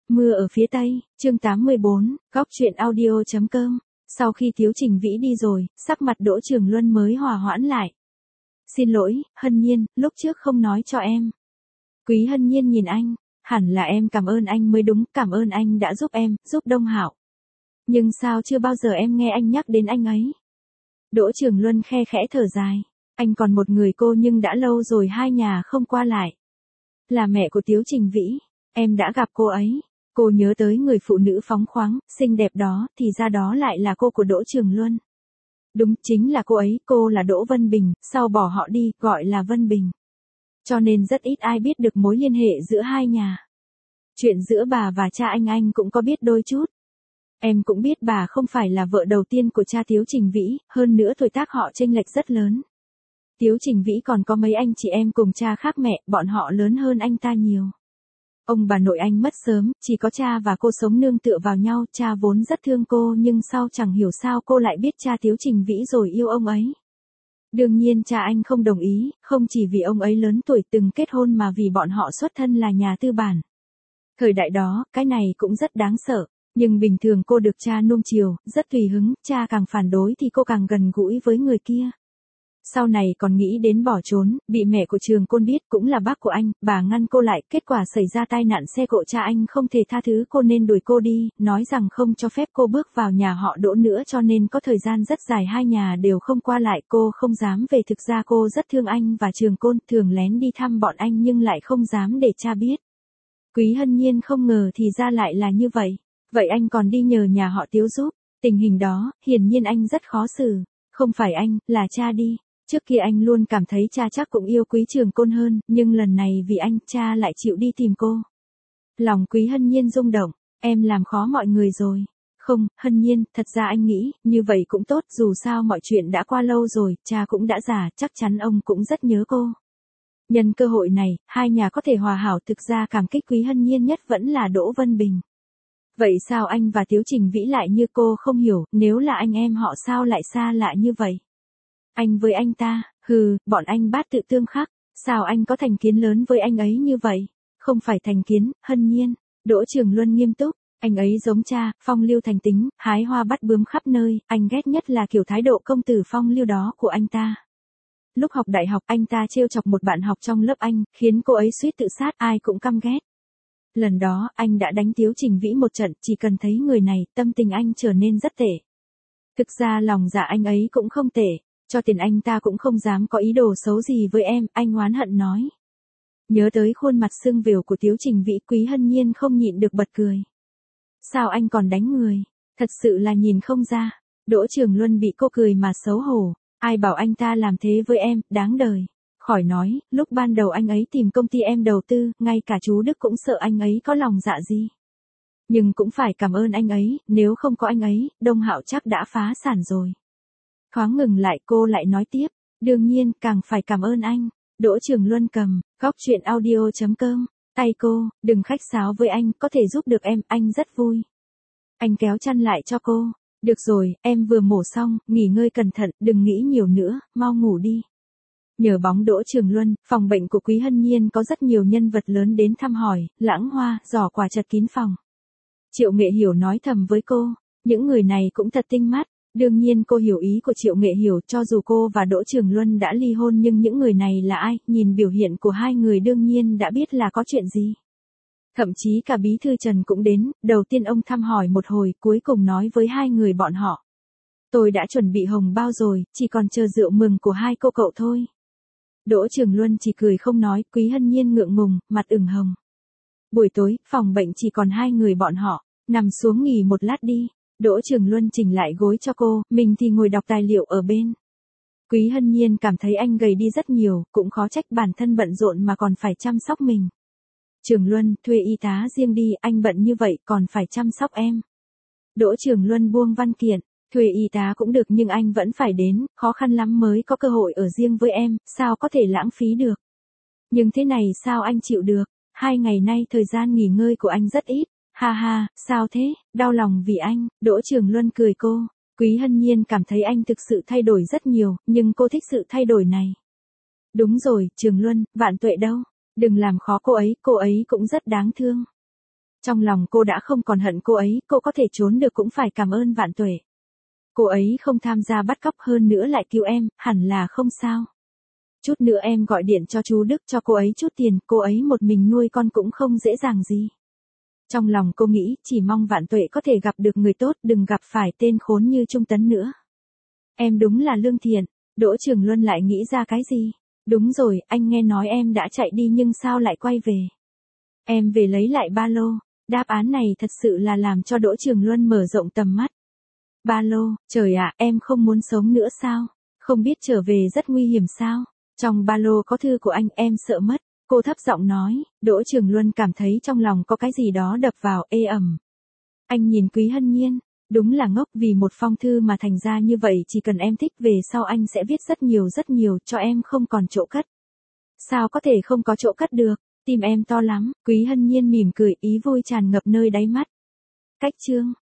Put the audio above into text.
Mưa ở phía Tây, chương 84, góc truyện audio.com. Sau khi Tiếu Trình Vĩ đi rồi, sắc mặt Đỗ Trường Luân mới hòa hoãn lại. Xin lỗi, Hân Nhiên, lúc trước không nói cho em. Quý Hân Nhiên nhìn anh, hẳn là em cảm ơn anh mới đúng, cảm ơn anh đã giúp em, giúp Đông Hạo. Nhưng sao chưa bao giờ em nghe anh nhắc đến anh ấy? Đỗ Trường Luân khe khẽ thở dài, anh còn một người cô nhưng đã lâu rồi hai nhà không qua lại. Là mẹ của Tiếu Trình Vĩ, em đã gặp cô ấy. Cô nhớ tới người phụ nữ phóng khoáng, xinh đẹp đó, thì ra đó lại là cô của Đỗ Trường Luân. Đúng, chính là cô ấy, cô là Đỗ Vân Bình, sau bỏ họ đi, gọi là Vân Bình. Cho nên rất ít ai biết được mối liên hệ giữa hai nhà. Chuyện giữa bà và cha anh cũng có biết đôi chút. Em cũng biết bà không phải là vợ đầu tiên của cha Tiếu Trình Vĩ, hơn nữa tuổi tác họ chênh lệch rất lớn. Tiếu Trình Vĩ còn có mấy anh chị em cùng cha khác mẹ, bọn họ lớn hơn anh ta nhiều. Ông bà nội anh mất sớm, chỉ có cha và cô sống nương tựa vào nhau, cha vốn rất thương cô nhưng sau chẳng hiểu sao cô lại biết cha Tiếu Trình Vĩ rồi yêu ông ấy. Đương nhiên cha anh không đồng ý, không chỉ vì ông ấy lớn tuổi từng kết hôn mà vì bọn họ xuất thân là nhà tư bản. Thời đại đó, cái này cũng rất đáng sợ, nhưng bình thường cô được cha nuông chiều, rất tùy hứng, cha càng phản đối thì cô càng gần gũi với người kia. Sau này còn nghĩ đến bỏ trốn, bị mẹ của Trường Côn biết cũng là bác của anh, bà ngăn cô lại, kết quả xảy ra tai nạn xe cộ, cha anh không thể tha thứ cô nên đuổi cô đi, nói rằng không cho phép cô bước vào nhà họ Đỗ nữa, cho nên có thời gian rất dài hai nhà đều không qua lại, cô không dám về. Thực ra cô rất thương anh và Trường Côn, thường lén đi thăm bọn anh nhưng lại không dám để cha biết. Quý Hân Nhiên không ngờ thì ra lại là như vậy. Vậy anh còn đi nhờ nhà họ Tiếu giúp. Tình hình đó, hiển nhiên anh rất khó xử. Không phải anh, là cha đi. Trước kia anh luôn cảm thấy cha chắc cũng yêu Quý Trường Côn hơn, nhưng lần này vì anh, cha lại chịu đi tìm cô. Lòng Quý Hân Nhiên rung động, em làm khó mọi người rồi. Không, Hân Nhiên, thật ra anh nghĩ, như vậy cũng tốt, dù sao mọi chuyện đã qua lâu rồi, cha cũng đã già, chắc chắn ông cũng rất nhớ cô. Nhân cơ hội này, hai nhà có thể hòa hảo. Thực ra cảm kích Quý Hân Nhiên nhất vẫn là Đỗ Vân Bình. Vậy sao anh và Tiếu Trình Vĩ lại như cô không hiểu, nếu là anh em họ sao lại xa lạ như vậy? Anh với anh ta, bọn anh bát tự tương khắc, sao anh có thành kiến lớn với anh ấy như vậy? Không phải thành kiến, Hân Nhiên. Đỗ Trường Luân nghiêm túc, anh ấy giống cha, phong lưu thành tính, hái hoa bắt bướm khắp nơi, anh ghét nhất là kiểu thái độ công tử phong lưu đó của anh ta. Lúc học đại học anh ta trêu chọc một bạn học trong lớp anh, khiến cô ấy suýt tự sát, ai cũng căm ghét. Lần đó, anh đã đánh Tiếu Trình Vĩ một trận, chỉ cần thấy người này, tâm tình anh trở nên rất tệ. Thực ra lòng dạ anh ấy cũng không tệ, cho tiền anh ta cũng không dám có ý đồ xấu gì với em, anh oán hận nói. Nhớ tới khuôn mặt sưng vều của Tiếu Trình Vĩ, Quý Hân Nhiên không nhịn được bật cười. Sao anh còn đánh người? Thật sự là nhìn không ra. Đỗ Trường Luân bị cô cười mà xấu hổ. Ai bảo anh ta làm thế với em, đáng đời. Khỏi nói, lúc ban đầu anh ấy tìm công ty em đầu tư, ngay cả chú Đức cũng sợ anh ấy có lòng dạ gì. Nhưng cũng phải cảm ơn anh ấy, nếu không có anh ấy, Đông Hạo chắc đã phá sản rồi. Thoáng ngừng lại cô lại nói tiếp, đương nhiên càng phải cảm ơn anh. Đỗ Trường Luân cầm, góc truyện audio.com, tay cô, đừng khách sáo với anh, có thể giúp được em, anh rất vui. Anh kéo chăn lại cho cô, được rồi, em vừa mổ xong, nghỉ ngơi cẩn thận, đừng nghĩ nhiều nữa, mau ngủ đi. Nhờ bóng Đỗ Trường Luân, phòng bệnh của Quý Hân Nhiên có rất nhiều nhân vật lớn đến thăm hỏi, lãng hoa, giỏ quà chật kín phòng. Triệu Nghệ Hiểu nói thầm với cô, những người này cũng thật tinh mắt. Đương nhiên cô hiểu ý của Triệu Nghệ Hiểu, cho dù cô và Đỗ Trường Luân đã ly hôn nhưng những người này là ai, nhìn biểu hiện của hai người đương nhiên đã biết là có chuyện gì. Thậm chí cả bí thư Trần cũng đến, đầu tiên ông thăm hỏi một hồi, cuối cùng nói với hai người bọn họ. Tôi đã chuẩn bị hồng bao rồi, chỉ còn chờ rượu mừng của hai cô cậu thôi. Đỗ Trường Luân chỉ cười không nói, Quý Hân Nhiên ngượng ngùng, mặt ửng hồng. Buổi tối, phòng bệnh chỉ còn hai người bọn họ, nằm xuống nghỉ một lát đi. Đỗ Trường Luân chỉnh lại gối cho cô, mình thì ngồi đọc tài liệu ở bên. Quý Hân Nhiên cảm thấy anh gầy đi rất nhiều, cũng khó trách bản thân bận rộn mà còn phải chăm sóc mình. Trường Luân, thuê y tá riêng đi, anh bận như vậy còn phải chăm sóc em. Đỗ Trường Luân buông văn kiện, thuê y tá cũng được nhưng anh vẫn phải đến, khó khăn lắm mới có cơ hội ở riêng với em, sao có thể lãng phí được. Nhưng thế này sao anh chịu được, 2 ngày nay thời gian nghỉ ngơi của anh rất ít. Ha ha, sao thế, đau lòng vì anh. Đỗ Trường Luân cười cô. Quý Hân Nhiên cảm thấy anh thực sự thay đổi rất nhiều, nhưng cô thích sự thay đổi này. Đúng rồi, Trường Luân, Vạn Tuệ đâu? Đừng làm khó cô ấy cũng rất đáng thương. Trong lòng cô đã không còn hận cô ấy, cô có thể trốn được cũng phải cảm ơn Vạn Tuệ. Cô ấy không tham gia bắt cóc hơn nữa lại cứu em, hẳn là không sao. Chút nữa em gọi điện cho chú Đức cho cô ấy chút tiền, cô ấy một mình nuôi con cũng không dễ dàng gì. Trong lòng cô nghĩ, chỉ mong Vạn Tuệ có thể gặp được người tốt, đừng gặp phải tên khốn như Trung Tấn nữa. Em đúng là lương thiện. Đỗ Trường Luân lại nghĩ ra cái gì? Đúng rồi, anh nghe nói em đã chạy đi nhưng sao lại quay về? Em về lấy lại ba lô. Đáp án này thật sự là làm cho Đỗ Trường Luân mở rộng tầm mắt. Ba lô, trời ạ, em không muốn sống nữa sao? Không biết trở về rất nguy hiểm sao? Trong ba lô có thư của anh, em sợ mất. Cô thấp giọng nói. Đỗ Trường Luân cảm thấy trong lòng có cái gì đó đập vào, ê ẩm. Anh nhìn Quý Hân Nhiên. Đúng là ngốc, vì một phong thư mà thành ra như vậy, chỉ cần em thích về sau anh sẽ viết rất nhiều cho em, không còn chỗ cất. Sao có thể không có chỗ cất được, tim em to lắm. Quý Hân Nhiên mỉm cười, ý vui tràn ngập nơi đáy mắt. Cách chương